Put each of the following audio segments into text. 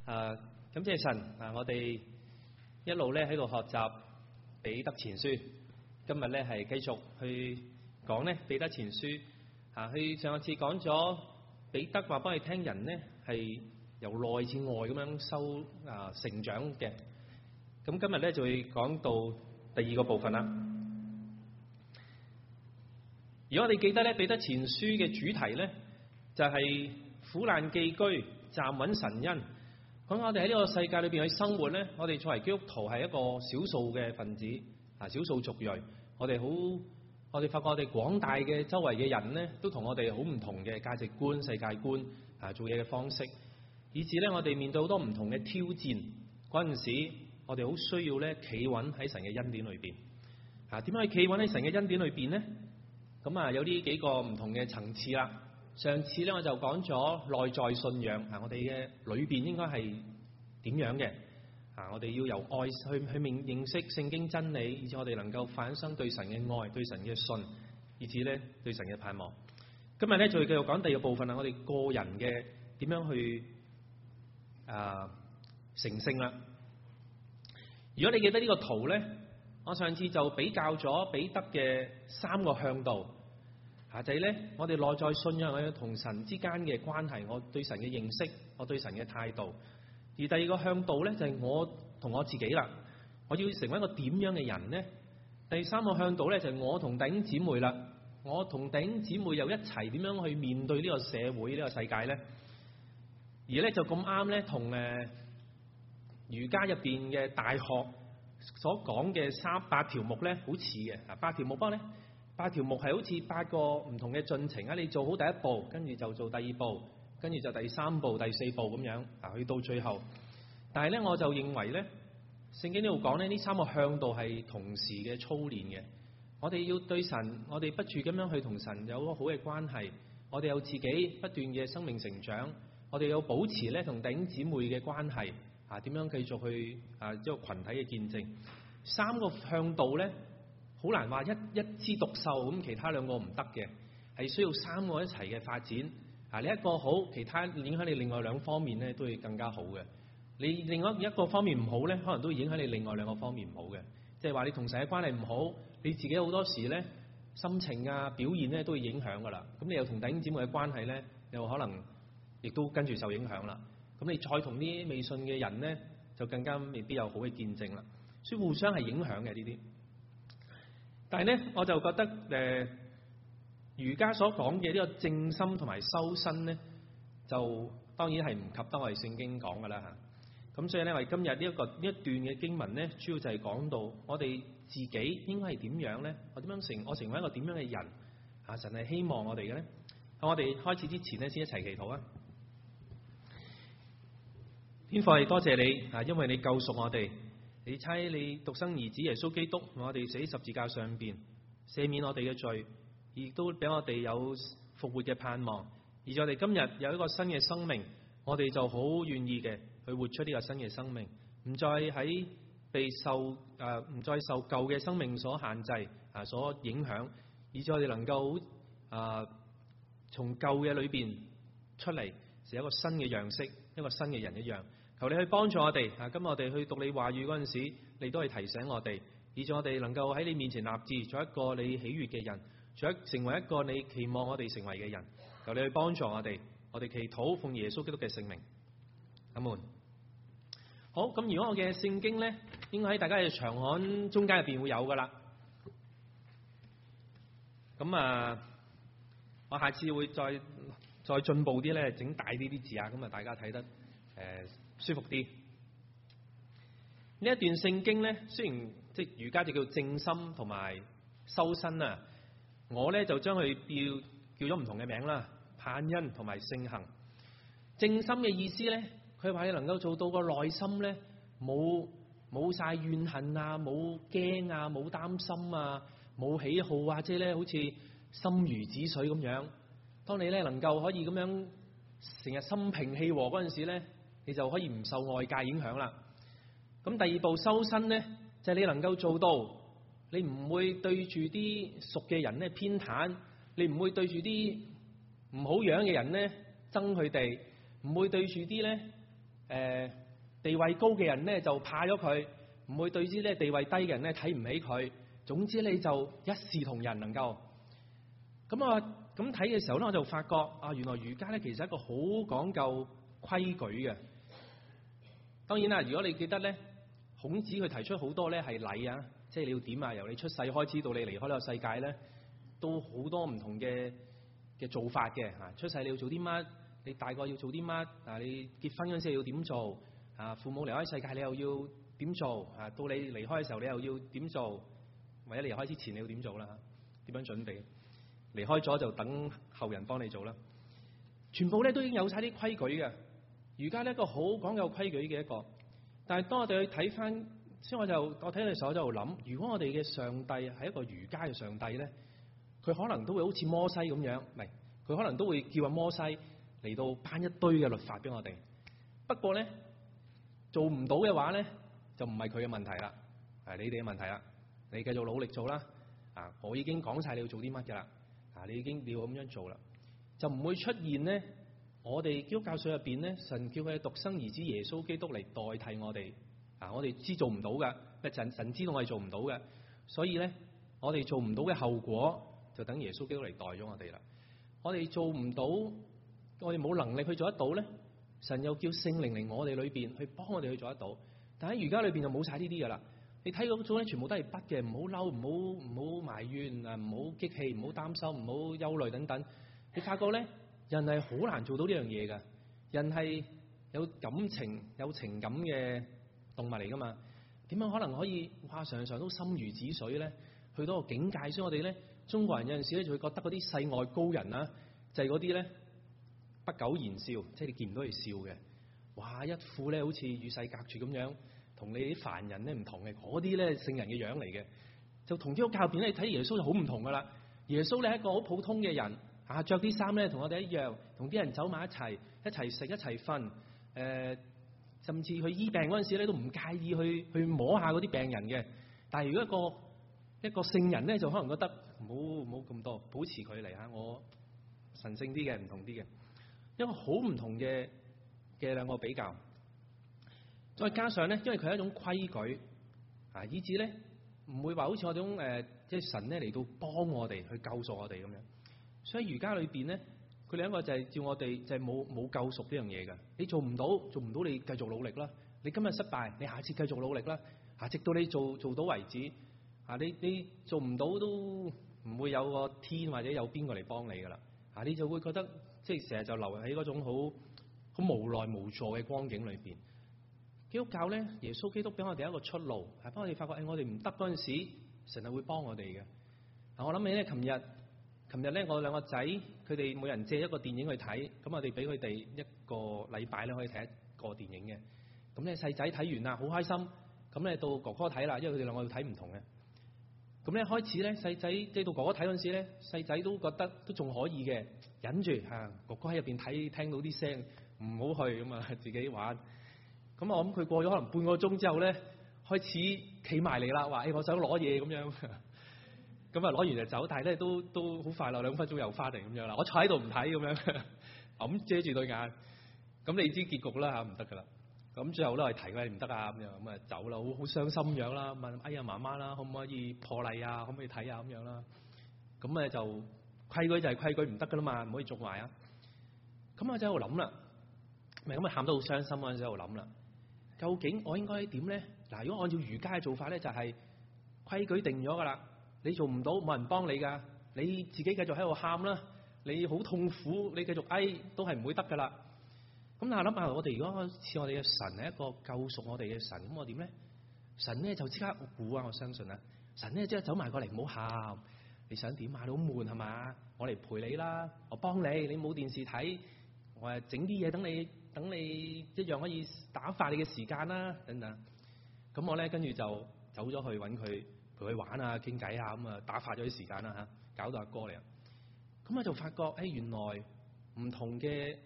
感謝神我哋一路咧喺度學習彼得前書，今日咧係繼續去講咧彼得前書。去上一次講咗彼得話幫你聽人咧係由內至外咁樣成長嘅。咁今日咧就會講到第二個部分啦。如果我哋記得咧彼得前書嘅主題咧就係苦難寄居，站穩神恩。咁我哋喺呢個世界裏邊去生活咧，我哋作為基督徒係一個少數嘅分子，少數族裔。我哋發覺我哋廣大嘅周圍嘅人咧，都同我哋好唔同嘅價值觀、世界觀做嘢嘅方式，以至咧我哋面對好多唔同嘅挑戰嗰陣時，我哋好需要咧企穩喺神嘅恩典裏邊。點樣去企穩喺神嘅恩典裏邊咧？咁有呢幾個唔同嘅層次啦。上次咧我就講咗內在信仰，我哋嘅裏邊應該係點樣嘅？我哋要由愛去認識聖經真理，以至我哋能夠產生對神嘅愛、對神嘅信，以至咧對神嘅盼望。今日咧就會繼續講第二個部分啦，我哋個人嘅點樣去成聖啦。如果你記得呢個圖咧，我上次就比較咗彼得嘅3個向度。就係咧，我哋內在信仰，我同神之間嘅關係，我對神嘅認識，我對神嘅態度。而第二個向度咧，就係我同我自己啦。我要成為一個點樣嘅人呢？第三個向度咧，就係我同弟兄姊妹啦。我同弟兄姊妹又一齊點樣去面對呢個社會、呢個世界咧？而咧就咁啱咧，同儒家入邊嘅大學所講嘅8條目咧，好似嘅。8條目咧。8條目係好似8個唔同嘅進程啊！你做好第一步，跟住就做第二步，跟住就第3步、第4步咁樣去到最後。但係咧，我就認為咧，聖經呢度講咧，呢3個向度係同時嘅操練嘅。我哋要對神，我哋不住咁樣去同神有個好嘅關係。我哋有自己不斷嘅生命成長。我哋要保持咧同弟兄姊妹嘅關係點樣繼續去一個群體嘅見證。3個向度咧。好難話一枝獨秀咁，其他2個唔得嘅，係需要3個一齊嘅發展。你一個好，其他影響你另外2方面咧，都會更加好嘅。你另外一個方面唔好咧，可能都會影響你另外2個方面唔好嘅。即係話你同神嘅關係唔好，你自己好多時咧心情表現咧都會影響噶啦。咁你又同弟兄姊妹嘅關係咧，又可能亦都跟住受影響啦。咁你再同啲未信嘅人咧，就更加未必有好嘅見證啦。所以互相係影響嘅呢啲。但係咧，我就覺得儒家所講嘅呢個正心同埋修身咧，就當然係唔及得我哋聖經講噶啦嚇。咁所以咧，我哋今日呢一段嘅經文咧，主要就係講到我哋自己應該係點樣咧？我成為一個點樣嘅人？神係希望我哋嘅咧。我哋開始之前咧，先一齊祈禱啊！天父，係多謝你因為你救贖我哋。你差你獨生兒子耶穌基督，我哋死喺十字架上邊，赦免我哋嘅罪，亦都俾我哋有復活嘅盼望。而我哋今日有一個新嘅生命，我哋就好願意嘅去活出呢個新嘅生命，唔再受舊嘅生命所限制所影響，以致我哋能夠從舊嘅裏邊出嚟，成一個新嘅樣式，一個新嘅人一樣。求你去幫助我哋今日我哋去讀你話語嗰陣時，你都係提醒我哋，以致我哋能夠喺你面前立志，做一個你喜悅嘅人，成為一個你期望我哋成為嘅人。求你去幫助我哋祈禱奉耶穌基督嘅聖名。阿門。好，咁如果我嘅聖經咧，應該喺大家嘅長刊中間入邊會有噶啦。咁我下次會再進步啲咧，整大啲字咁大家睇得舒服啲。呢一段聖經咧，雖然即係儒家就叫正心同埋修身啊，我咧就將佢叫咗唔同嘅名啦，盼恩同埋聖行。正心嘅意思咧，佢話你能夠做到個內心咧冇晒怨恨冇驚冇擔心冇喜好即係咧好似心如止水咁樣。當你咧能夠可以咁樣成日心平氣和嗰陣時咧，你就可以唔受外界影響啦。咁第二步修身咧，就係你能夠做到，你唔會對住啲熟嘅人咧偏袒，你唔會對住啲唔好樣嘅人咧憎佢哋，唔會對住啲咧地位高嘅人咧就怕咗佢，唔會對啲咧地位低嘅人咧睇唔起佢。總之你就一視同仁，能夠咁啊。咁睇嘅時候咧，我就發覺啊，原來儒家咧其實係一個好講究規矩嘅。當然啦，如果你記得咧，孔子佢提出好多咧係禮啊，即係你要點啊，由你出世開始到你離開呢個世界咧，都好多唔同嘅做法嘅嚇。出世你要做啲乜？你大個要做啲乜？啊，你結婚嗰陣時要點做？啊，父母離開世界你又要點做？啊，到你離開嘅時候你又要點做？或者你離開之前你要點做啦？點樣準備？離開咗就等後人幫你做啦。全部咧都已經有晒啲規矩嘅。儒家呢一個好講究規矩嘅一個。但係當我哋去睇翻，所以我睇嘅時候我就諗，如果我哋嘅上帝係一個儒家嘅上帝咧，佢可能都會好似摩西咁樣，唔係，佢可能都會叫阿摩西嚟到頒一堆嘅律法俾我哋。不過咧做唔到嘅話咧，就唔係佢嘅問題啦，係你哋嘅問題啦。你繼續努力做啦，啊，我已經講晒你要做啲乜㗎啦，啊，你要咁樣做啦，就唔會出現咧。我哋基督教書入邊咧，神叫佢嘅獨生兒子耶穌基督嚟代替我哋，啊，我哋知做唔到㗎，神知道我哋做唔到嘅，所以咧我哋做唔到嘅後果就等耶穌基督嚟代咗我哋啦。我哋做唔到，我哋冇能力去做得到咧，神又叫聖靈嚟我哋裏邊去幫我哋去做得到。但喺儒家裏邊就冇晒呢啲㗎啦。你睇嗰種咧，全部都係不嘅，唔好嬲，唔好埋怨，啊，唔好激氣，唔好擔心，唔好憂慮等等。你發覺咧，人係好難做到呢樣嘢㗎。人係有感情、有情感嘅動物嚟㗎嘛？點樣可能可以常常都心如止水咧？去到個境界，所以我哋咧，中國人有陣時咧就會覺得嗰啲世外高人啊，就係嗰啲咧不苟言笑，即係你見唔到佢笑嘅，哇，一副咧好似與世隔絕咁樣。同你啲凡人咧唔同嘅，嗰啲咧聖人嘅樣嚟嘅，就同基督教入邊咧睇耶穌就好唔同噶啦。耶穌咧係一個好普通嘅人，啊，着啲衫咧同我哋一樣，同啲人走埋一齊食一齊瞓，甚至去醫病嗰陣時咧都唔介意去摸下嗰啲病人嘅。但係如果一個聖人咧，就可能覺得唔好咁多，保持距離嚇，我神聖啲嘅，唔同啲嘅，一個好唔同嘅兩個比較。再加上咧，因為佢係一種規矩啊，以致咧唔會話好似我種即係神咧嚟到幫我哋去救贖我哋咁樣。所以儒家裏邊咧，佢兩個就係叫我哋就係冇救贖呢樣嘢㗎。你做唔到，你繼續努力啦。你今日失敗，你下次繼續努力啦。啊，直到你做到為止。啊，你做唔到都唔會有個天或者有邊個嚟幫你㗎啦。啊，你就會覺得即係成日就留喺嗰種好無奈無助嘅光景裏邊。基督教咧，耶穌基督俾我哋一個出路，係幫我哋發覺，我哋唔得嗰陣時，神係會幫我哋嘅。嗱，我諗起咧，琴日咧，我兩個仔佢哋每人借一個電影去睇，咁我哋俾佢哋一個禮拜咧可以睇一個電影嘅。咁咧細仔睇完啦，好開心。咁咧到哥哥睇啦，因為佢哋兩個要睇唔同嘅。咁咧開始咧細仔即係到哥哥睇嗰陣時咧，細仔都覺得都仲可以嘅，忍住嚇。哥哥喺入邊睇，聽到啲聲，唔好去咁啊，自己玩。咁我諗佢過咗可能半個鐘之後咧，開始企埋嚟啦，話我想攞嘢咁樣。咁啊攞完就走，但係咧都好快啦，2分鐘又翻嚟咁樣啦。我坐喺度唔睇咁樣，咁遮住對眼。咁你知結局啦嚇，唔得噶啦。咁最後咧係提佢唔得啊咁樣，咁啊走啦，好傷心樣啦。問哎呀媽媽啦，可唔可以破例啊？可唔可以睇啊咁樣啦？咁咧就規矩就係規矩，唔得噶啦嘛，唔可以縱壞啊。咁我就喺度諗啦，咪咁啊喊得好傷心嗰陣時喺度諗啦。究竟我應該點咧？嗱，如果按照儒家嘅做法咧，就係規矩定咗噶啦，你做唔到冇人幫你噶，你自己繼續喺度喊啦，你好痛苦，你繼續都係唔會得噶啦。咁但係諗下，我哋如果似我哋嘅神係一個救贖我哋嘅神，咁我點咧？神咧就即刻我估啊，我相信啊，神咧即刻走埋過嚟，唔好喊，你想點啊？你好悶係嘛？我嚟陪你啦，我幫你，你冇電視睇，我係整啲嘢等你一樣可以打發你嘅時間啦，等等。咁我咧跟住就走咗去揾佢，陪佢玩啊、傾偈啊，咁啊打發咗啲時間啦嚇，搞到阿哥嚟。咁我就發覺，原來唔同嘅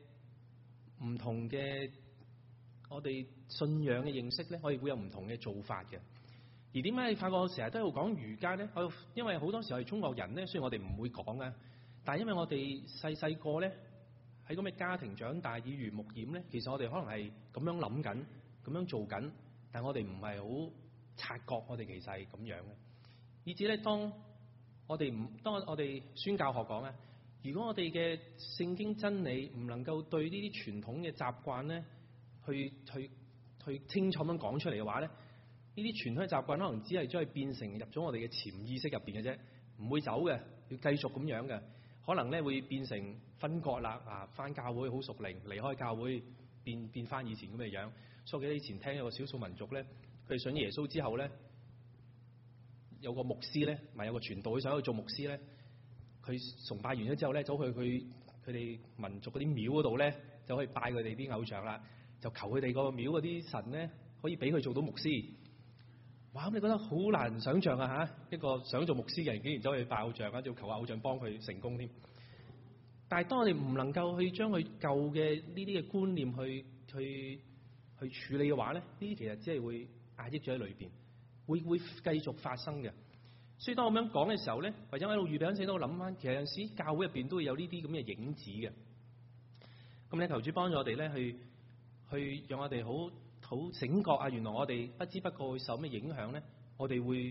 我哋信仰嘅認識咧，我哋會有唔同嘅做法嘅。而點解你發覺我成日都喺度講儒家咧？因為好多時候係中國人咧，雖然我哋唔會講啊，但係因為我哋細個咧喺咁嘅家庭長大，耳濡目染咧，其實我哋可能係咁樣諗緊，咁樣做緊，但我哋唔係好察覺，我哋其實係咁樣嘅。以至咧，當我哋宣教學講咧，如果我哋嘅聖經真理唔能夠對呢啲傳統嘅習慣咧，去清楚咁講出嚟嘅話咧，呢啲傳統嘅習慣可能只係將佢變成入咗我哋嘅潛意識入邊嘅啫，唔會走嘅，要繼續咁樣嘅。可能咧會變成分割啦，返教會好屬靈，離開教會變返以前咁嘅樣。所以我記得以前聽有個少數民族咧，佢哋信耶穌之後咧，有個牧師咧，有個傳道佢想去做牧師咧，佢崇拜完咗之後咧，走去佢哋民族嗰啲廟嗰度咧，就可以拜佢哋啲偶像啦，就求佢哋個廟嗰啲神咧可以俾佢做到牧師。哇！咁你覺得好難想像啊嚇，一個想做牧師嘅人竟然走去拜偶像啊，就求下偶像幫佢成功添。但係當我哋唔能夠去將佢舊嘅呢啲嘅觀念去處理嘅話咧，呢啲其實只係會壓抑咗喺裏邊，會繼續發生嘅。所以當我咁樣講嘅時候咧，或者我喺度預備緊時都諗翻，其實有陣時教會入邊都會有呢啲咁嘅影子嘅。咁咧，求主幫助我哋咧，去讓我哋好醒覺啊！原來我哋不知不覺會受咩影響咧？我哋會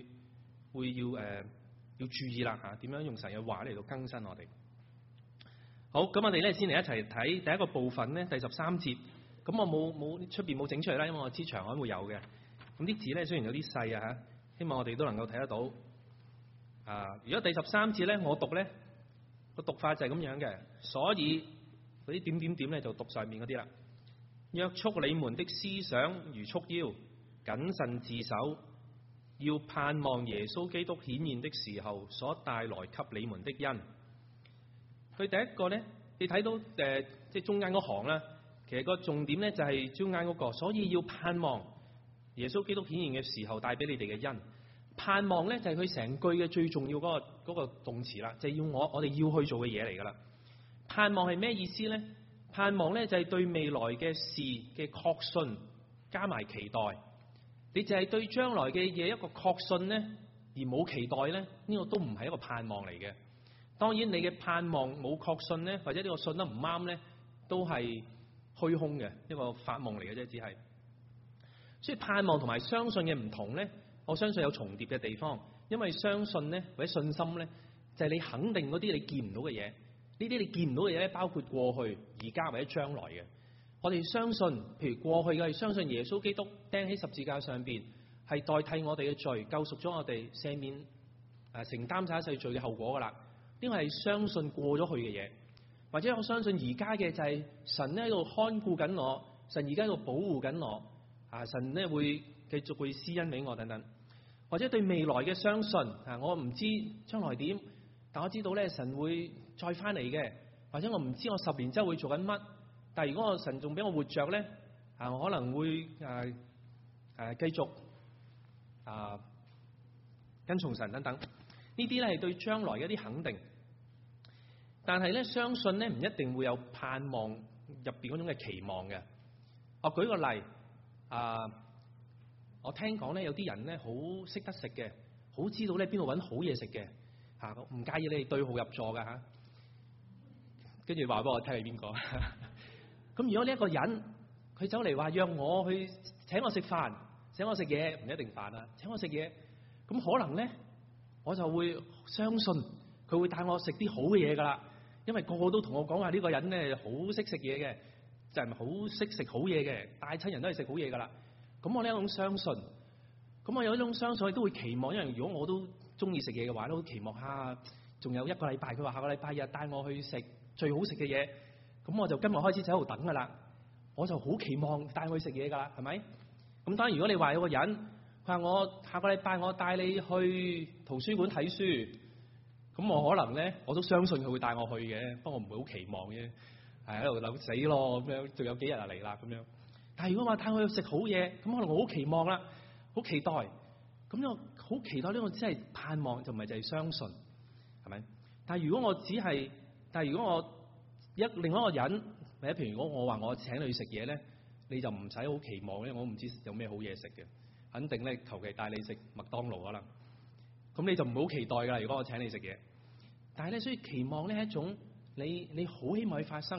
要注意啦嚇，點樣用神嘅話嚟到更新我哋。好，咁我哋咧先嚟一齊睇第一個部分咧，第13節。咁我冇出邊冇整出嚟啦，因為我知場刊會有嘅。咁啲字咧雖然有啲細啊嚇，希望我哋都能夠睇得到。如果第13節咧，我讀咧個讀法就係咁樣嘅，所以嗰啲點點點咧就讀上面嗰啲啦。約束你們的思想如束腰，謹慎自守，要盼望耶穌基督顯現的時候所帶來給你們的恩。佢第一個咧，你睇到即係中間嗰行啦，其實個重點咧就係中間嗰個，所以要盼望耶穌基督顯現嘅時候帶俾你哋嘅恩。盼望咧就係佢成句嘅最重要嗰個動詞啦，就係要我哋要去做嘅嘢嚟噶啦。盼望係咩意思咧？盼望咧就係對未來嘅事嘅確信加埋期待。你就係對將來嘅嘢一個確信咧，而冇期待咧，呢個都唔係一個盼望嚟嘅。當然你嘅盼望冇確信咧，或者呢個信得唔啱咧，都係虛空嘅一個發夢嚟嘅啫，只係。所以盼望同埋相信嘅唔同咧，我相信有重疊嘅地方。因為相信咧或者信心咧，就係你肯定嗰啲你見唔到嘅嘢。呢啲你見唔到嘅嘢咧，包括過去、而家或者將來嘅。我哋相信，譬如過去嘅係相信耶穌基督釘喺十字架上邊，係代替我哋嘅罪，救贖咗我哋，赦免承擔晒一世罪嘅後果噶啦。呢個係相信過咗去嘅嘢。或者我相信而家嘅就係神咧喺度看顧緊我，神而家喺度保護緊我，神咧會繼續會施恩俾我等等。或者對未來嘅相信，我唔知將來點，但我知道咧神會再翻嚟嘅。或者我唔知我10年之後會做緊乜，但係如果我神仲俾我活着咧，我可能會繼續跟從神等等。呢啲咧係對將來嘅一啲肯定。但係咧，相信咧唔一定會有盼望入邊嗰種嘅期望嘅。我舉個例，我聽講咧有啲人咧好識得食嘅，好知道咧邊度揾好嘢食嘅，唔介意你哋對號入座㗎嚇。跟住話俾我聽係邊個？咁如果呢一個人佢走嚟話約我去請我食飯，請我食嘢，唔一定飯啊，請我食嘢，咁可能咧我就會相信佢會帶我食啲好嘅嘢㗎啦。因為個個都同我講話呢個人咧好識食嘢嘅，就係好識食好嘢嘅，帶親人都係食好嘢㗎啦。咁我呢一種相信，咁我有一種相信都會期望，因為如果我都中意食嘢嘅話，都期望下仲有1個禮拜，佢話下個禮拜日帶我去食最好食嘅嘢，咁我就今日開始就喺度等㗎啦。我就好期望帶我去食嘢㗎啦，係咪？咁當然如果你話有個人，佢話我下個禮拜我帶你去圖書館睇書。咁我可能咧，我都相信佢會帶我去嘅，不過我唔會好期望嘅，係喺度諗死咯咁樣，仲有幾日就嚟啦咁樣。但係如果話帶我去食好嘢，咁可能我好期望啦，好期待。咁呢個好期待呢個只係盼望，就唔係就係相信，係咪？但係如果我另外一個人，或者譬如我話我請你去食嘢咧，你就唔使好期望咧，我唔知有咩好嘢食嘅，肯定咧求其帶你食麥當勞可能。咁你就唔好期待㗎啦。如果我請你食嘢，但係咧，所以期望呢係一種你好希望去發生，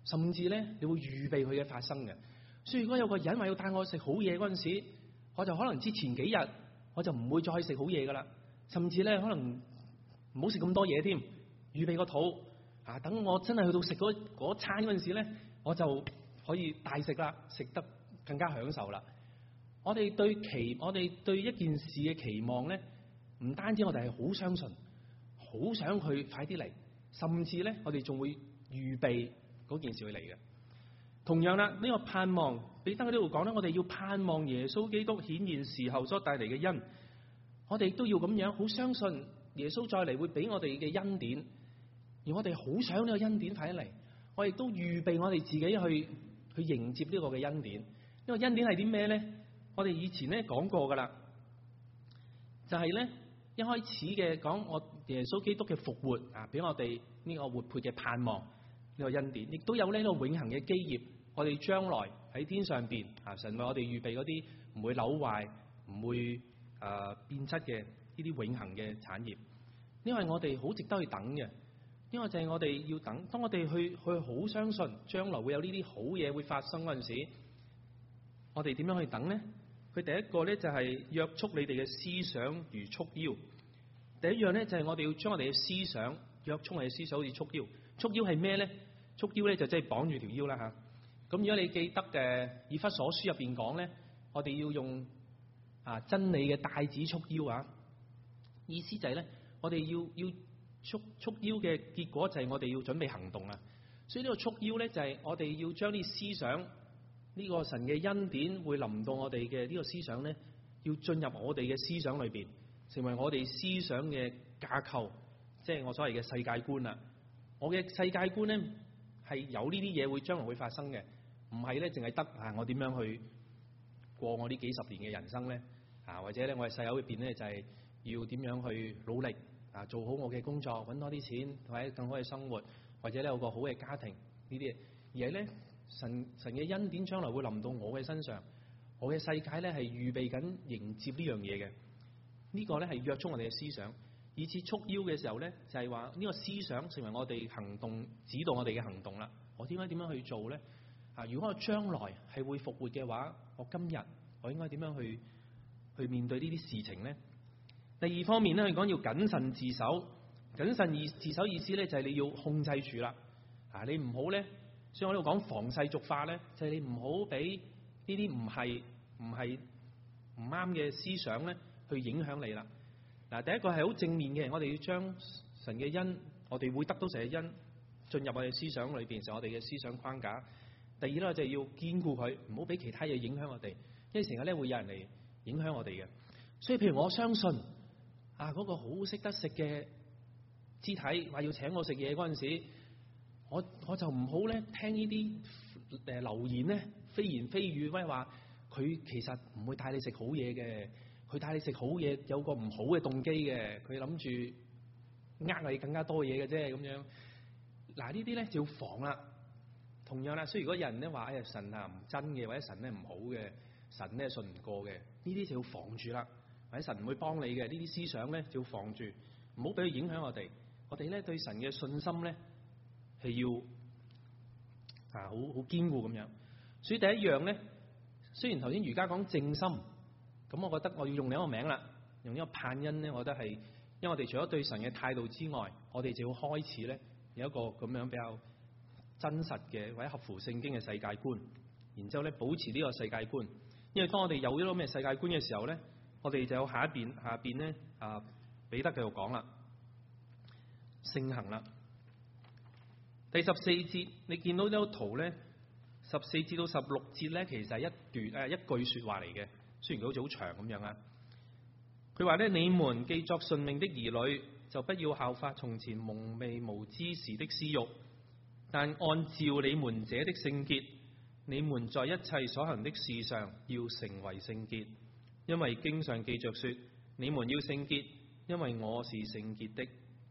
甚至咧你會預備佢嘅發生嘅。所以如果有個人話要帶我食好嘢嗰陣時，我就可能之前幾日我就唔會再食好嘢噶啦，甚至咧可能唔好食咁多嘢添，預備個肚啊，等我真係去到食嗰餐嗰陣時咧，我就可以大食啦，食得更加享受啦。我哋對一件事嘅期望咧，唔單止我哋係好相信，好想佢快啲嚟，甚至咧我哋仲會預備嗰件事會嚟嘅。同樣啦，呢個盼望，彼得喺呢度講咧，我哋要盼望耶穌基督顯現時候所帶嚟嘅恩，我哋都要咁樣好相信耶穌再嚟會俾我哋嘅恩典，而我哋好想呢個恩典快啲嚟，我亦都預備我哋自己去迎接呢個嘅恩典。呢個恩典係啲咩咧？我哋以前咧講過噶啦，就係咧一開始嘅講我耶穌基督嘅復活啊，俾我哋呢個活潑嘅盼望，呢個恩典，亦都有呢個永恆嘅基業。我哋將來喺天上邊啊，神為我哋預備嗰啲唔會朽壞、唔會變質嘅呢啲永恆嘅產業。呢個係我哋好值得去等嘅，因為就係我哋要等。當我哋去好相信將來會有呢啲好嘢會發生嗰陣時，我哋點樣去等呢？佢第一個咧就係約束你哋嘅思想如束腰。第一樣咧就係我哋要將我哋嘅思想約束我哋嘅思想好似束腰。束腰係咩咧？束腰咧就即係綁住條腰啦嚇。咁如果你記得嘅以弗所書入邊講咧，我哋要用真理嘅帶子束腰啊。意思就係咧，我哋要束腰嘅結果就係我哋要準備行動啊。所以呢個束腰咧就係我哋要將啲思想，呢個神嘅恩典會臨到我哋嘅呢個思想咧，要進入我哋嘅思想裏邊，成為我哋思想嘅架構，即係我所謂嘅世界觀啦。我嘅世界觀咧係有呢啲嘢會將來會發生嘅，唔係咧淨係得我點樣去過我呢幾十年嘅人生咧或者咧我喺世界裏邊咧就係要點樣去努力做好我嘅工作，揾多啲錢，或者更好嘅生活，或者咧有個好嘅家庭呢啲嘢，而係咧神嘅恩典將來會臨到我嘅身上，我嘅世界咧係預備緊迎接呢樣嘢嘅。呢個咧係約束我哋嘅思想，以至束腰嘅時候咧就係話呢個思想成為我哋行動，指導我哋嘅行動啦。我點樣去做咧？如果我將來係會復活嘅話，我今日我應該點樣去面對呢啲事情咧？第二方面咧，佢講要謹慎自守。謹慎自守意思咧就係你要控制住啦。你唔好咧，所以我呢度講防世俗化咧，就係你唔好俾呢啲唔啱嘅思想咧去影響你啦。第一個係好正面嘅，我哋要將神嘅恩，我哋會得到神嘅恩進入我哋思想裏邊，成我哋嘅思想框架。第二咧就係要堅固佢，唔好俾其他嘢影響我哋，因為成日咧會有人嚟影響我哋嘅。所以譬如我相信嗰個好識得食嘅肢體話要請我食嘢嗰陣時，我就唔好咧聽呢啲流言咧非言非語，威話佢其實唔會帶你食好嘢嘅，佢帶你食好嘢有個唔好嘅動機嘅，佢諗住呃你更加多嘢嘅啫咁樣。呢啲咧就要防啦。同樣啦，所以如果有人咧話神唔真嘅，或者神咧唔好嘅，神咧信唔過嘅，呢啲就要防住啦。或者神唔會幫你嘅，呢啲思想咧就要防住，唔好俾佢影響我哋。我哋咧對神嘅信心咧係要好堅固咁樣。所以第一樣咧，雖然頭先儒家講正心，咁我覺得我要用另一個名啦，用呢個盼恩咧，我覺得係因為我哋除咗對神嘅態度之外，我哋就要開始咧有一個咁樣比較真實嘅或者合乎聖經嘅世界觀，然之後咧保持呢個世界觀。因為當我哋有呢個咩世界觀嘅時候咧，我哋就有下邊咧彼得繼續講啦，聖行啦。第14節你見到呢個圖咧，14至到16節咧，其實係一句說話嚟嘅，雖然佢好似好長咁樣啊。佢話咧：你們既作順命的兒女，就不要效法從前蒙昧無知時的私欲，但按照你們這的聖潔，你們在一切所行的事上要成為聖潔，因為經上記着說：你們要聖潔，因為我是聖潔的。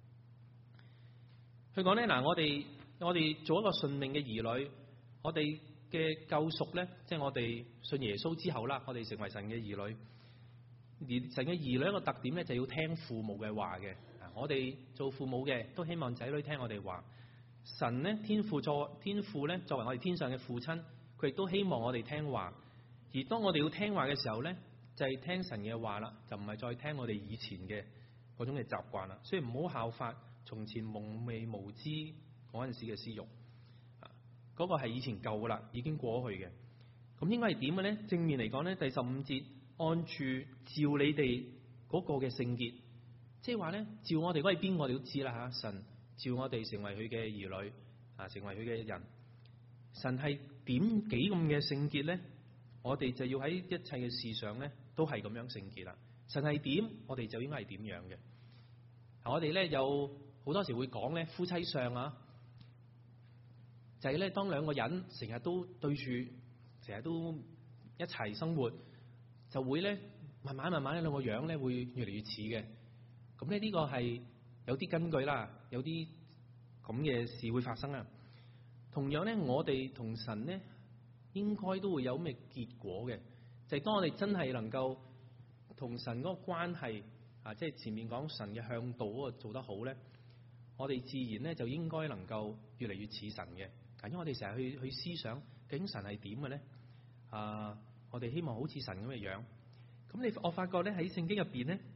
佢講咧，我哋做一個順命嘅兒女，我哋嘅救贖咧，即係我哋信耶穌之後啦，我哋成為神嘅兒女。而神嘅兒女一個特點咧，就要聽父母嘅話嘅。我哋做父母嘅都希望仔女聽我哋話， 神咧天父咧作為我哋天上嘅父親，佢亦都希望我哋聽話。而當我哋要聽話嘅時候咧，就係聽神嘅話啦，就唔係再聽我哋以前嘅嗰種嘅習慣啦。所以唔好效法從前蒙昧無知嗰陣時嘅私慾。嗰個係以前舊噶啦，已經過去嘅。咁應該係點嘅咧？正面嚟講咧，第15節按住召你哋嗰個嘅聖潔，即係話咧，召我哋嗰係邊個我哋都知啦嚇。神召我哋成為佢嘅兒女啊，成為佢嘅人。神係點幾咁嘅聖潔咧？我哋就要喺一切嘅事上咧，都係咁樣聖潔啦。神係點，我哋就應該係點樣嘅。我哋咧有好多時會講咧，夫妻相啊，就係咧當兩個人成日都對住，成日都一齊生活，就會咧慢慢呢兩個樣咧會越嚟越似嘅。咁咧呢個係有啲根據啦，有啲咁嘅事會發生啊。同樣咧，我哋同神咧應該都會有咩結果嘅，就係當我哋真係能夠同神嗰個關係啊，即係前面講神嘅向導嗰個做得好咧，我哋自然咧就應該能夠越嚟越似神嘅。因為我哋成日去思想究竟神係點嘅咧？我哋希望好似神咁嘅樣。咁我發覺咧喺聖經入邊咧，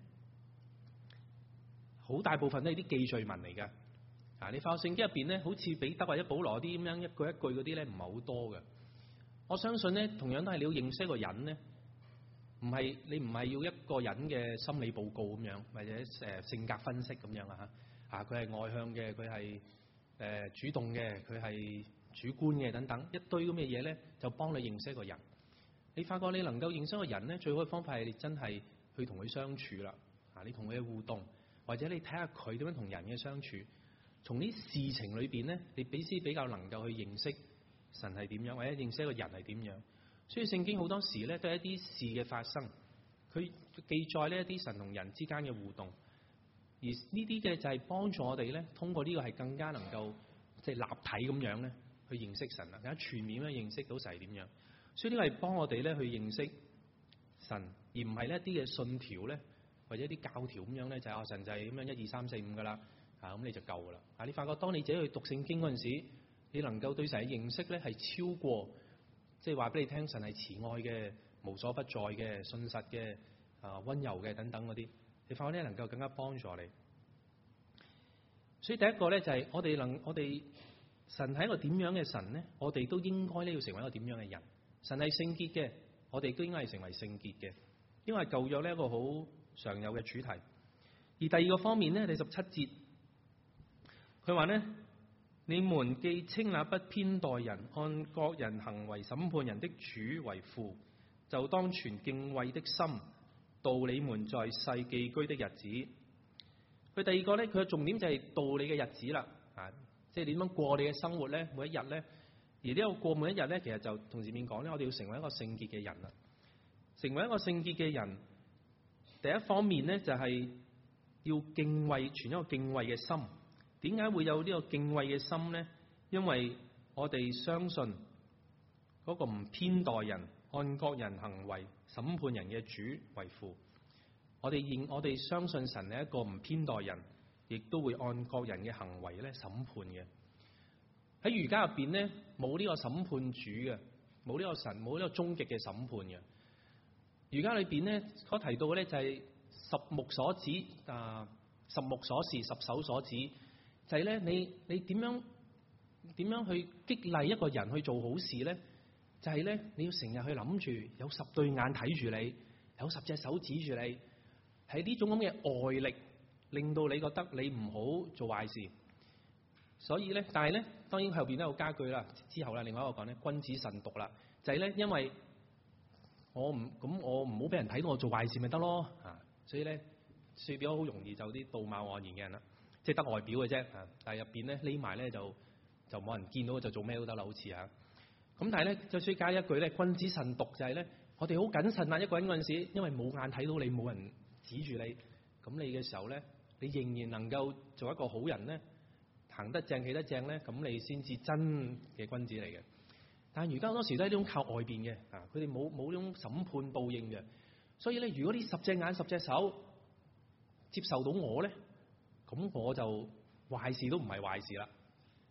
好大部分都係啲記敘文嚟㗎。你發覺聖經入邊咧，好似彼得或者保羅啲咁樣一句一句嗰啲咧，唔係好多嘅。我相信咧，同樣都係你要認識一個人咧，你唔係要一個人嘅心理報告咁樣，或者性格分析咁樣啊嚇。佢係外向嘅，佢係主動嘅，佢係主觀嘅等等，一堆咁嘅嘢咧，就幫你認識一個人。你發覺你能夠認識一個人咧，最好嘅方法係你真係去同佢相處啦。你同佢嘅互動，或者你睇下佢點樣同人嘅相處，從啲事情裏邊咧，你比較能夠去認識神係點樣，或者認識一個人係點樣。所以聖經好多時咧都係一啲事嘅發生，佢記載呢一啲神同人之間嘅互動，而呢啲嘅就係幫助我哋咧，通過呢個係更加能夠即係立體咁樣咧去認識神啦，更加全面咧認識到神係點樣。所以呢個係幫我哋咧去認識神，而唔係一啲嘅信條咧，或者一啲教條咁樣咧，就係神就係咁樣1、2、3、4、5噶啦，咁你就夠噶啦。你發覺當你自己去讀聖經嗰陣時，你能夠對神嘅認識咧係超過，即係話俾你聽神係慈愛嘅、無所不在嘅、信實嘅、溫柔嘅等等嗰啲，你發覺咧能夠更加幫助你。所以第一個咧就係我哋神係一個點樣嘅神咧，我哋都應該咧要成為一個點樣嘅人。神係聖潔嘅，我哋都應該係成為聖潔嘅，因為舊約呢一個好常有嘅主題。而第二個方面咧，第17節，佢話咧：你們既稱那不偏待人、按各人行為審判人的主為父，就當存敬畏的心，度你們在世寄居的日子。佢第二個咧，佢嘅重點就係度你嘅日子啦，即係點樣過你嘅生活咧，每一日咧。而呢個過每一日咧，其實就同前面講咧，我哋要成為一個聖潔嘅人啦。成為一個聖潔嘅人，第一方面咧就係要敬畏，存一個敬畏嘅心。點解會有呢個敬畏嘅心咧？因為我哋相信嗰個唔偏待人、按各人行為審判人嘅主為父。我哋相信神係一個唔偏待人，亦都會按各人嘅行為咧審判嘅。喺儒家入邊咧，冇呢個審判主嘅，冇呢個神，冇呢個終極嘅審判嘅。儒家裏邊咧所提到嘅咧就係十目所指，十目所視，十手所指，就係咧你點樣去激勵一個人去做好事咧？就係咧你要成日去諗住有10對眼睇住你，有10隻手指住你，係呢種咁嘅外力令到你覺得你唔好做壞事。所以咧，但係咧，當然後邊都有加句啦。之後啦，另外一個講咧，君子慎獨啦，就係咧，因為我唔好俾人睇到我做壞事咪得咯。所以咧，説表好容易就啲道貌岸然嘅人啦，即係得外表嘅啫。但係入邊咧匿埋咧就冇人見到就做咩都得啦，好似咁但係咧，就需要加一句咧，君子慎獨，就係咧，我哋好謹慎啊，一個人嗰陣時，因為冇眼睇到你，冇人指住你，咁你嘅時候咧，你仍然能夠做一個好人咧。行得正企得正咧，咁你先至真嘅君子嚟嘅。但係而家好多時都係呢種靠外邊嘅，佢哋冇呢種審判報應嘅。所以咧，如果呢10隻眼10隻手接受到我咧，咁我就壞事都唔係壞事啦。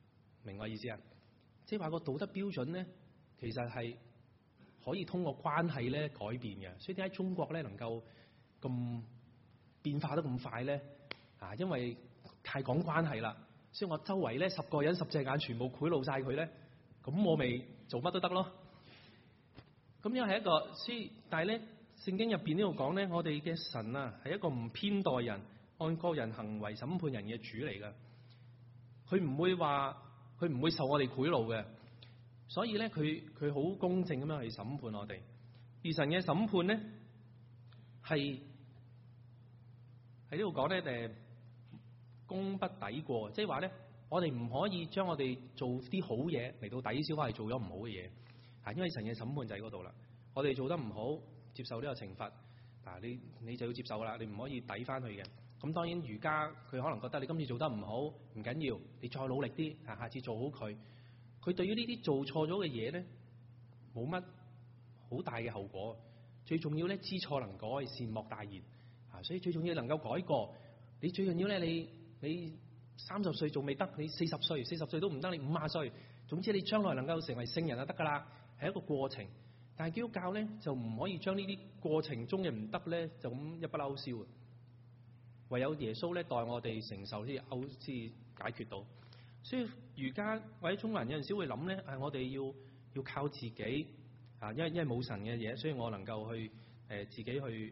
明我意思啊？即係話個道德標準咧，其實係可以通過關係咧改變嘅。所以點解中國咧能夠咁變化得咁快咧？因為太講關係啦。所以我周圍咧10個人10隻眼全部賄賂晒佢咧，咁我咪做乜都得咯。咁樣係一個，所以但係咧聖經入邊呢度講咧，我哋嘅神啊係一個唔偏待人，按個人行為審判人嘅主嚟㗎。佢唔會受我哋賄賂嘅，所以咧佢好公正咁樣去審判我哋。而神嘅審判咧係喺呢度講咧功不抵過，即係話咧我哋唔可以將我哋做啲好嘢嚟到抵消我哋做咗唔好嘅嘢。因為神嘅審判就喺嗰度啦。我哋做得唔好，接受呢個懲罰，你就要接受啦，你唔可以抵翻去嘅。咁當然儒家佢可能覺得你今次做得唔好唔緊要，你再努力啲，下次做好佢。佢對於呢啲做錯咗嘅嘢咧，冇乜好大嘅後果。最重要咧，知錯能改，善莫大焉。所以最重要能夠改過。你最重要咧，你30歲仲未得，你40歲都唔得，你50歲。總之你將來能夠成為聖人就得噶啦，係一個過程。但係基督教咧就唔可以將呢啲過程中嘅唔得咧就咁一不嬲燒。唯有耶穌咧代我哋承受先解決到。所以儒家或者中國人有陣時會諗咧，我哋要靠自己因為冇神嘅嘢，所以我能夠去自己去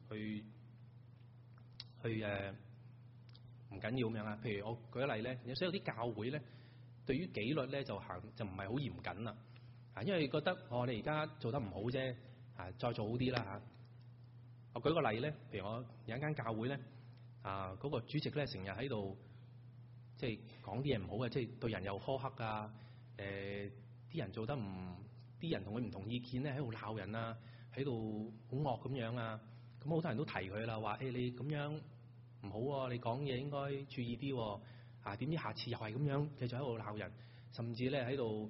唔緊要咁樣啊。譬如我舉個例咧，有時有啲教會咧對於紀律咧就唔係好嚴謹啦。因為覺得我哋而家做得唔好啫，再做好啲啦嚇。我舉個例咧，譬如我有一間教會咧，嗰個主席咧成日喺度即係講啲嘢唔好嘅，即係對人又苛刻啊，啲人做得啲人同佢唔同意見咧，喺度鬧人啊，喺度好惡咁樣啊。咁好多人都提佢啦，話你咁樣唔好喎，你講嘢應該注意啲喎。點知下次又係咁樣繼續喺度鬧人，甚至咧喺度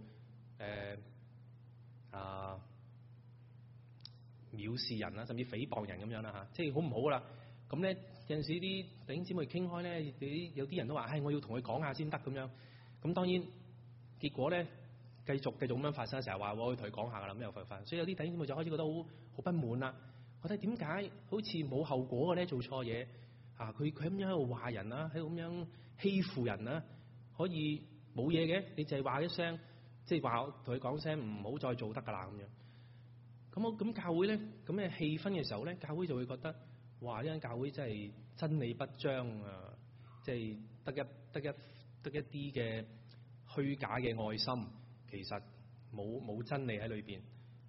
藐視人啦，甚至誹謗人咁樣啦嚇，即係好唔好啦？咁咧有陣時啲弟兄姊妹傾開咧，有啲人都話，我要同佢講下先得咁樣。咁當然結果咧繼續咁樣發生，成日話我要同佢講下噶啦，咁又發生。所以有啲弟兄姊妹就開始覺得好不滿啦。覺得點解好似冇後果嘅咧？做錯嘢佢咁樣喺度話人啦，喺度咁樣欺負人啦，可以冇嘢嘅？你就係話一聲。即係話同佢講聲唔好再做得㗎啦咁樣。咁教會咧咁嘅氣氛嘅時候咧，教會就會覺得哇！呢間教會真係真理不彰啊！即係得一啲嘅虛假嘅愛心，其實冇真理喺裏邊。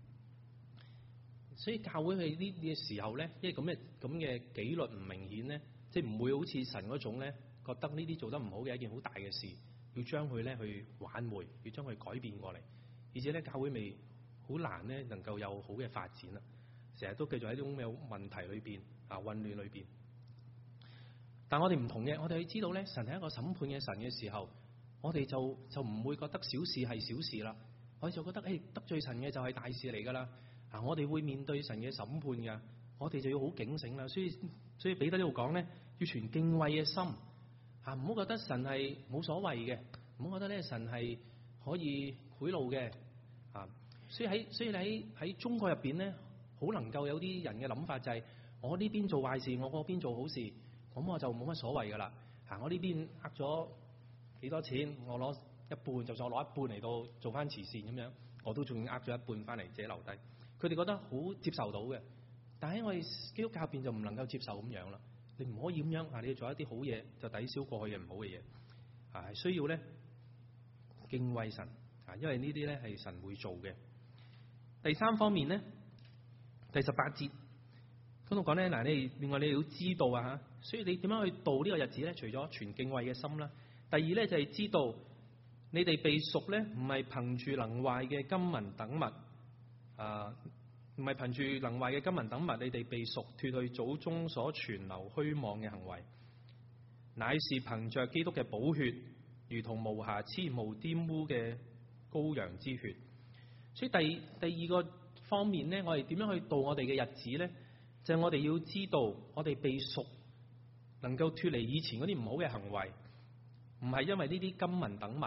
所以教會喺呢啲嘅時候咧，因為咁嘅紀律唔明顯咧，即係唔會好似神嗰種咧，覺得呢啲做得唔好嘅一件好大嘅事。要將佢咧去挽回，要將佢改變過嚟，而且咧教會未好難咧能夠有好嘅發展啦。成日都繼續喺呢種嘅問題裏邊混亂裏邊。但我哋唔同嘅，我哋知道咧，神係一個審判嘅神嘅時候，我哋就唔會覺得小事係小事啦。我哋就覺得得罪神嘅就係大事嚟㗎啦。我哋會面對神嘅審判㗎，我哋就要好警醒啦。所以彼得呢度講咧，要存敬畏嘅心。唔好覺得神係冇所謂嘅，唔好覺得咧神係可以賄賂嘅。所以喺中國入邊咧，好能夠有啲人嘅諗法就係，我呢邊做壞事，我嗰邊做好事，咁我就冇乜所謂噶啦。我呢邊呃咗幾多錢，我攞一半，就算我攞一半嚟到做翻慈善咁樣，我都仲要呃咗一半翻嚟自己留低。佢哋覺得好接受到嘅，但喺我哋基督教入邊就唔能夠接受咁樣啦。你唔可以咁樣你要做一啲好嘢就抵消過去嘅唔好嘅嘢。係需要咧敬畏神因為呢啲咧係神會做嘅。第三方面咧，第18節嗰度講咧，另外你要知道所以你點樣去度呢個日子咧？除咗存敬畏嘅心啦，第二咧就係知道你哋被贖咧，唔係憑住能壞嘅金銀等物唔係憑住能壞嘅金銀等物，你哋被贖脫去祖宗所存留虛妄嘅行為，乃是憑着基督嘅寶血，如同無瑕疵無玷污嘅羔羊之血。所以第二個方面咧，我哋點樣去度我哋嘅日子咧？就係我哋要知道，我哋被贖能夠脫離以前嗰啲唔好嘅行為，唔係因為呢啲金銀等物，而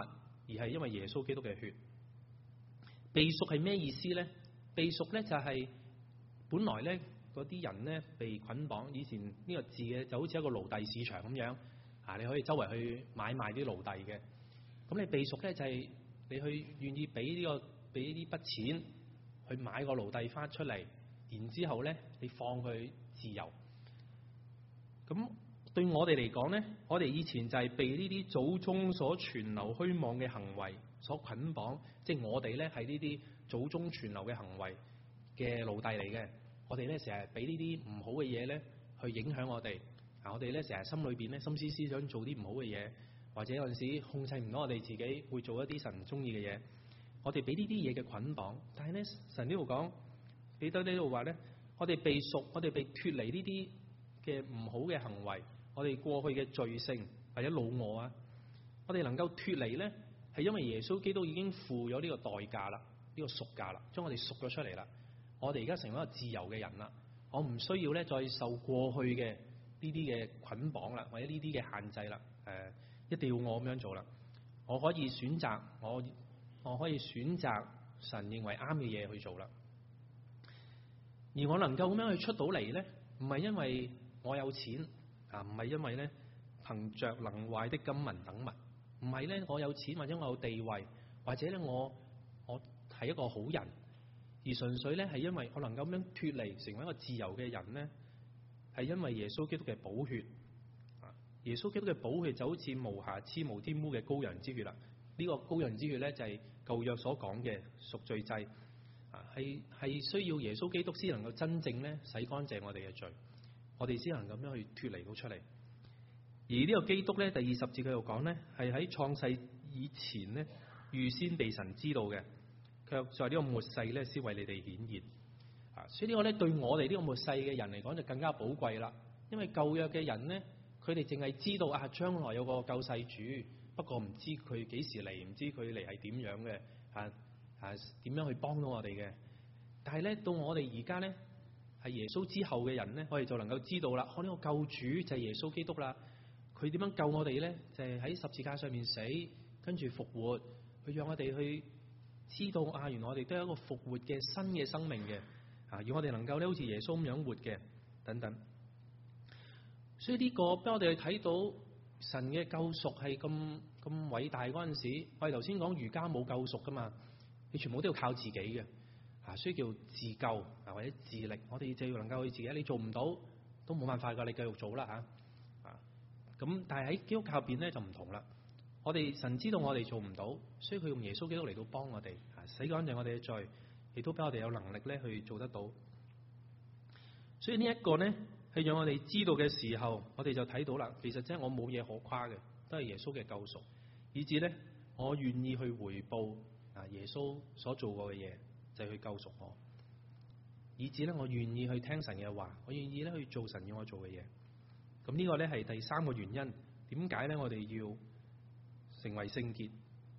而係因為耶穌基督嘅血。被贖係咩意思咧？被贖咧就係本來咧嗰啲人咧被捆綁，以前呢個字嘅就好似一個奴隸市場咁樣你可以周圍去買賣啲奴隸嘅。咁你被贖咧就係你去願意俾呢筆錢去買個奴隸翻出嚟，然之後咧你放佢自由。咁對我哋嚟講咧，我哋以前就係被呢啲祖宗所傳流虛妄嘅行為所捆綁，即係我哋咧係呢啲祖宗傳流嘅行為嘅奴隸嚟嘅。我哋咧成日俾呢啲唔好嘅嘢咧去影響我哋。我哋咧成日心裏邊咧心思思想做啲唔好嘅嘢，或者有陣時控制唔到我哋自己，會做一啲神唔中意嘅嘢。我哋俾呢啲嘢嘅捆綁，但係咧神呢度講，彼得呢度話咧，我哋被贖，我哋被脫離呢啲嘅唔好嘅行為，我哋過去嘅罪性或者老我啊，我哋能夠脫離咧，係因為耶穌基督已經付咗呢個代價啦，呢個贖價啦，將我哋贖咗出嚟啦。我哋而家成為一個自由嘅人啦，我唔需要咧再受過去嘅呢啲嘅捆綁啦，或者呢啲嘅限制啦。一定要我咁樣做啦，我可以選擇我可以選擇神認為啱嘅嘢去做啦。而我能夠咁樣去出到嚟咧，唔係因為我有錢唔係因為咧憑着能壞的金銀等物，唔係咧我有錢或者我有地位，或者咧我係一個好人，而純粹咧係因為我能夠咁樣脫離成為一個自由嘅人咧，係因為耶穌基督嘅寶血。耶穌基督嘅寶血就好似無瑕疵無玷污嘅羔羊之血啦。呢個羔羊之血咧就係舊約所講嘅贖罪祭，係需要耶穌基督先能夠真正咧洗乾淨我哋嘅罪，我哋先能咁樣去脫離到出嚟。而呢個基督咧，第20節佢度講咧，係喺創世以前咧預先被神知道嘅，卻在呢個末世咧先為你哋顯現。所以呢個咧對我哋呢個末世嘅人嚟講就更加寶貴啦。因為舊約嘅人咧，佢哋淨係知道將來有個救世主，不過唔知佢幾時嚟，唔知佢嚟係點樣嘅，點樣去幫到我哋嘅。但係咧到我哋而家咧係耶穌之後嘅人咧，我哋就能夠知道啦。呢個救主就係耶穌基督啦。佢點樣救我哋咧？就係喺十字架上面死，跟住復活，佢讓我哋去知道原來我哋都有一個復活嘅新嘅生命嘅，要我哋能夠咧好似耶穌咁樣活嘅等等。所以呢個俾我哋去睇到神嘅救贖係咁偉大嗰陣時，我哋頭先講儒家冇救贖噶嘛，你全部都要靠自己嘅，所以叫自救或者自力。我哋就要能夠去自己，你做唔到都冇辦法噶，你繼續做啦咁但係喺基督教入邊咧就唔同啦。我哋神知道我哋做唔到，所以佢用耶穌基督嚟到幫我哋洗乾淨我哋嘅罪，亦都俾我哋有能力咧去做得到。所以呢一個咧係讓我哋知道嘅時候，我哋就睇到啦。其實即係我冇嘢可誇嘅，都係耶穌嘅救贖，以至咧我願意去回報耶穌所做過嘅嘢，就係去救贖我。以至咧我願意去聽神嘅話，我願意咧去做神要我做嘅嘢。咁呢個咧係第三個原因，點解咧我哋要成為聖潔？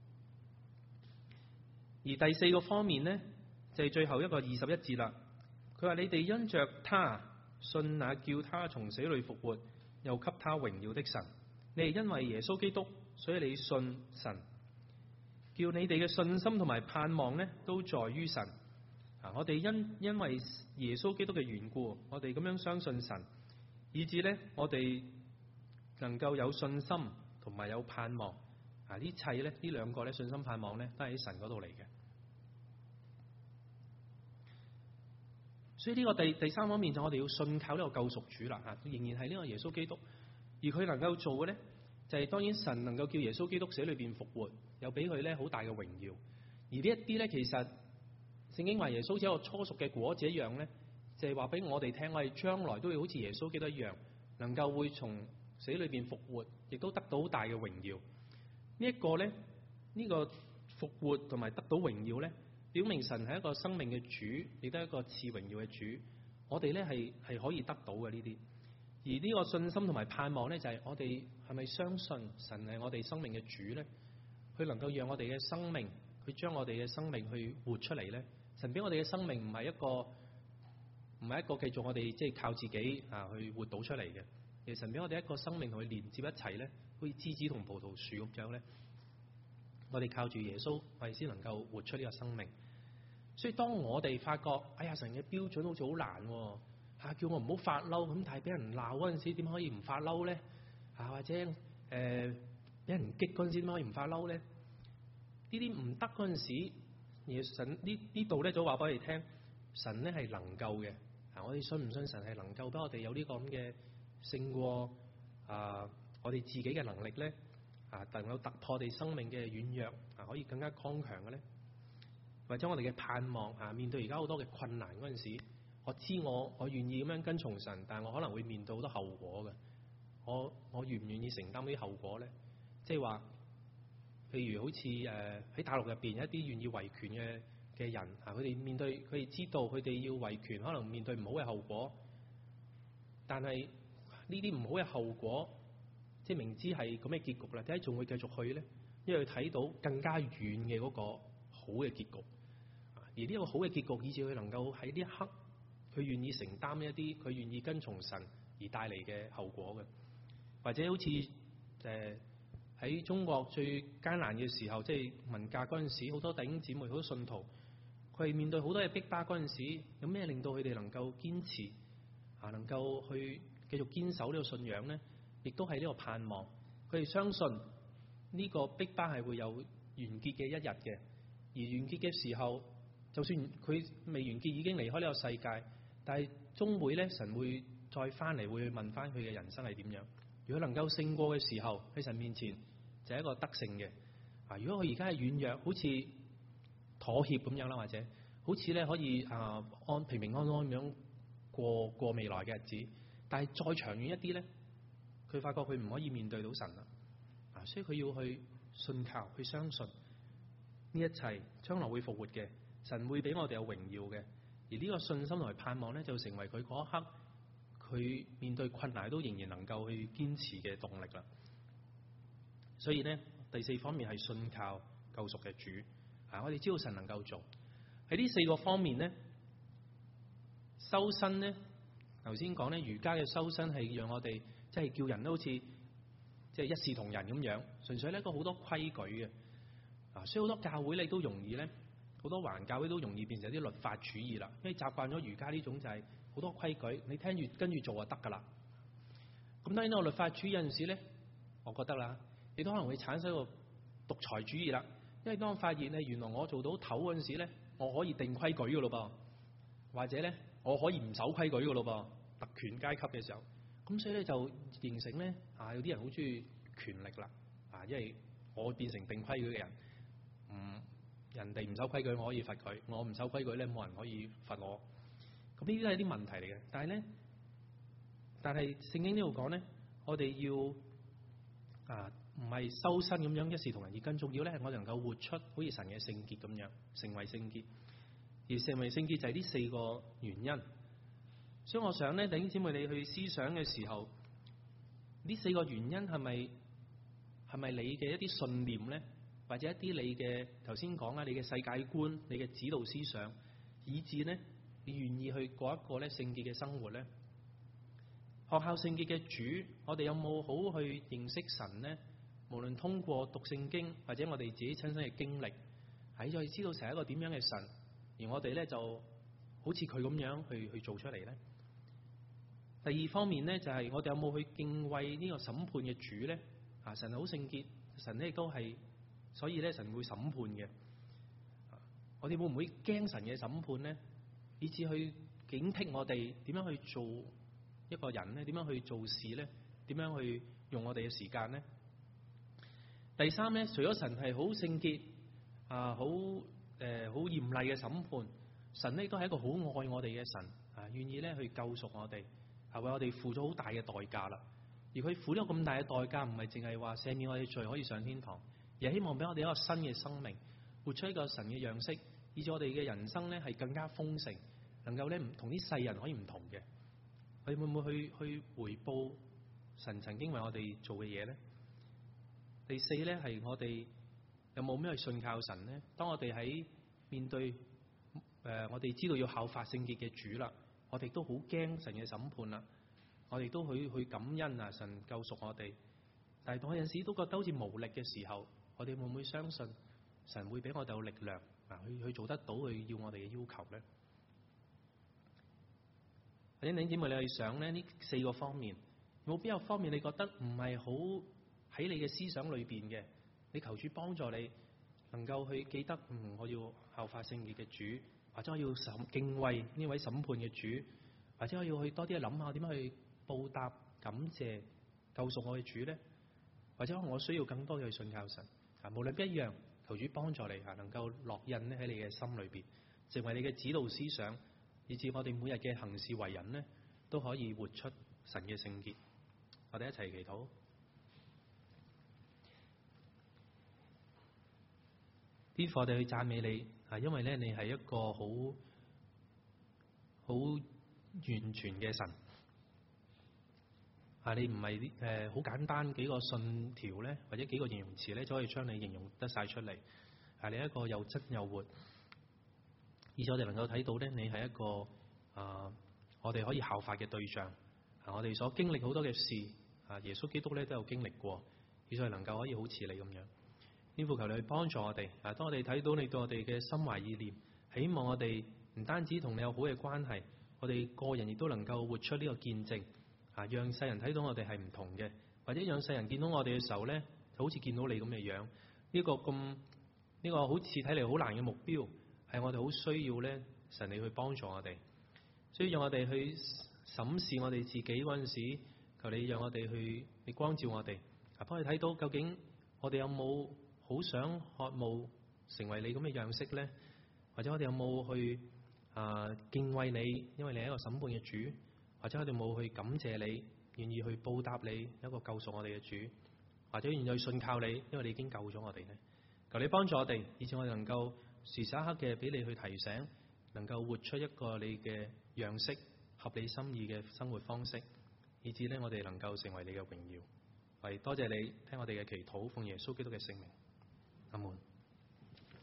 而第四個方面咧就係最後一個21節啦。佢話：你哋因着他信那叫他從死裏復活，又給他榮耀的神。你哋因為耶穌基督，所以你信神，叫你哋嘅信心同埋盼望咧都在於神。我哋因為耶穌基督嘅緣故，我哋咁樣相信神，以致咧我哋能夠有信心同埋有盼望。呢一切咧呢兩個咧信心盼望咧都係喺神嗰度嚟嘅。所以呢個第三方面就我哋要信靠呢個救贖主啦，仍然係呢個耶穌基督。而佢能夠做嘅咧就係當然神能夠叫耶穌基督死裏邊復活，又俾佢咧好大嘅榮耀。而呢一啲咧其實聖經話耶穌似一個初熟嘅果子一樣咧，就係話俾我哋聽，我哋將來都會好似耶穌基督一樣，能夠會從死裏邊復活，亦都得到好大嘅榮耀。呢一個咧呢個復活同埋得到榮耀咧，表明神係一個生命嘅主，亦都係一個賜榮耀嘅主。我哋咧係可以得到嘅呢啲。而呢個信心同埋盼望咧，就係我哋係咪相信神係我哋生命嘅主咧？佢能夠讓我哋嘅生命，佢將我哋嘅生命去活出嚟咧。神俾我哋嘅生命唔係一個繼續我哋即係靠自己去活到出嚟嘅。其實神俾我哋一個生命同佢連接一齊咧，好似枝子同葡萄樹咁樣咧， 我哋靠住耶穌，我哋先能夠活出呢個生命。所以當我哋發覺，哎呀，神嘅標準好似好難喎，叫我唔好發嬲，咁但係俾人鬧嗰陣時，點可以唔發嬲咧？或者俾人激嗰陣時，點可以唔發嬲咧？呢啲唔得嗰陣時，神呢度咧就話俾我哋聽，神咧係能夠嘅。我哋信唔信神係能夠俾我哋有呢個咁嘅勝過我哋自己嘅能力咧？能夠突破我哋生命嘅軟弱，可以更加剛強嘅咧？或者我哋嘅盼望面對而家好多嘅困難嗰陣時，我知我願意咁樣跟從神，但係我可能會面對好多後果嘅。我願唔願意承擔呢啲後果咧？即係話，譬如好似喺大陸入邊有一啲願意維權嘅人，佢哋面對佢哋知道佢哋要維權，可能面對唔好嘅後果，但係呢啲唔好嘅後果，即係明知係咁嘅結局啦，點解仲會繼續去咧？因為佢睇到更加遠嘅嗰個好嘅結局，而呢個好嘅結局，以至佢能夠喺呢一刻，佢願意承擔一啲佢願意跟從神而帶嚟嘅後果嘅。或者好似喺中國最艱難嘅時候，即係文革嗰陣時，好多弟兄姊妹、好多信徒，佢哋面對好多嘅逼迫嗰陣時，有咩令到佢哋能夠堅持能夠去繼續堅守呢個信仰咧？亦都係呢個盼望，佢哋相信呢個逼迫係會有完結嘅一日嘅，而完結嘅時候，就算佢未完結已經離開呢個世界，但係終會咧，神會再翻嚟，會去問翻佢嘅人生係點樣。如果能夠勝過嘅時候，喺神面前就係一個得勝嘅。如果佢而家係軟弱，好似妥協咁樣啦，或者好似咧可以平平安安咁樣過未來嘅日子，但係再長遠一啲咧，佢發覺佢唔可以面對到神啦。所以佢要去信靠，去相信呢一切將來會復活嘅，神會俾我哋有榮耀嘅。而呢個信心同埋盼望咧，就成為佢嗰一刻，佢面對困難都仍然能夠去堅持嘅動力啦。所以咧，第四方面係信靠救贖嘅主。我哋知道神能夠做喺呢四個方面咧，修身咧，頭先講咧，儒家嘅修身係讓我哋即係叫人都好似即係一視同仁咁樣，純粹咧個好多規矩嘅。所以好多教會咧都容易咧，好多華人教會都容易變成一啲律法主義啦，因為習慣咗儒家呢種就係好多規矩，你聽住跟住做就得噶啦。咁當然呢個律法主義有陣時咧，我覺得啦，亦都可能會產生一個獨裁主義啦。因為當我發現咧，原來我做到頭嗰陣時咧，我可以定規矩噶咯噃，或者咧我可以唔守規矩噶咯噃，特權階級嘅時候，咁所以咧就形成咧有啲人好中意權力啦，因為我變成定規矩嘅人，人哋唔守規矩我可以罰佢，我唔守規矩咧冇人可以罰我。咁呢啲都係啲問題嚟嘅。但係聖經呢度講咧，我哋要唔係修身咁樣一視同仁，而更重要咧係我哋能夠活出好似神嘅聖潔咁樣，成為聖潔。而成為聖潔就係呢四個原因。所以我想咧，弟兄姊妹你去思想嘅時候，呢四個原因係咪你嘅一啲信念咧，或者一啲你嘅頭先講啦，你嘅世界觀、你嘅指導思想，以致咧你願意去過一個咧聖潔嘅生活咧？學校聖潔嘅主，我哋有冇好去認識神呢？無論通過讀聖經，或者我哋自己親身嘅經歷，係再知道成係一個點樣嘅神，而我哋咧就好似佢咁樣去做出嚟咧。第二方面咧，就係我哋有冇去敬畏呢個審判嘅主咧？神係好聖潔，神咧亦都係，所以咧神會審判嘅。我哋會唔會驚神嘅審判咧？以至去警惕我哋點樣去做一個人咧？點樣去做事咧？點樣去用我哋嘅時間咧？第三咧，除咗神係好聖潔好嚴厲嘅審判，神咧都係一個好愛我哋嘅神，願意咧去救贖我哋，為我哋付咗好大嘅代價啦。而佢付咗咁大嘅代價，唔係淨係話赦免我哋罪可以上天堂，而係希望俾我哋一個新嘅生命，活出一個神嘅樣式，以致我哋嘅人生咧係更加豐盛，能夠咧唔同啲世人可以唔同嘅。佢會唔會去回報神曾經為我哋做嘅嘢咧？第四咧係我哋有冇咩去信靠神咧？當我哋喺面對我哋知道要效法聖潔嘅主啦，我哋都好驚神嘅審判啦，我哋都去感恩神救贖我哋，但係有陣時都覺得好似無力嘅時候， 我哋會唔會相信神會俾我哋有力量去做得到佢要我哋嘅要求咧？或者弟兄姊妹，你去想咧呢4個方面，有冇邊個方面你覺得唔係好喺你嘅思想裏邊嘅？你求主幫助你，能夠去記得我要效法聖潔嘅主，或者我要敬畏呢位審判嘅主，或者我要去多啲去諗下點樣去報答、感謝、救贖我嘅主咧？或者我需要更多嘅去信靠神無論邊一樣，求主幫助你能夠烙印咧喺你嘅心裏邊，成為你嘅指導思想，以至我哋每日嘅行事為人咧都可以活出神嘅聖潔。我哋一齊祈禱。天父，我哋去讚美你因為咧你係一個好完全嘅神你唔係好簡單幾個信條咧，或者幾個形容詞咧，就可以將你形容得晒出嚟。你一個又真又活，而且我哋能夠睇到咧，你係一個我哋可以效法嘅對象。我哋所經歷好多嘅事耶穌基督咧都有經歷過，而且能夠可以好似你咁樣。天父，求你去幫助我哋當我哋睇到你對我哋嘅心懷意念，希望我哋唔單止同你有好嘅關係，我哋個人亦都能夠活出呢個見證讓世人睇到我哋係唔同嘅，或者讓世人見到我哋嘅時候咧，就好似見到你咁嘅樣。呢個好似睇嚟好難嘅目標，係我哋好需要咧神你去幫助我哋。所以讓我哋去審視我哋自己嗰陣時，求你讓我哋去你光照我哋幫你睇到究竟我哋有冇好想渴慕成為你咁嘅樣式咧？或者我哋有冇去敬畏你，因為你係一個審判嘅主？或者我哋冇去感謝你，願意去報答你一個救贖我哋嘅主？或者願意去信靠你，因為你已經救咗我哋咧？求你幫助我哋，以致我哋能夠時時刻刻嘅俾你去提醒，能夠活出一個你嘅樣式，合你心意嘅生活方式，以致咧我哋能夠成為你嘅榮耀。多謝你聽我哋嘅祈禱，奉耶穌基督嘅聖名，阿門。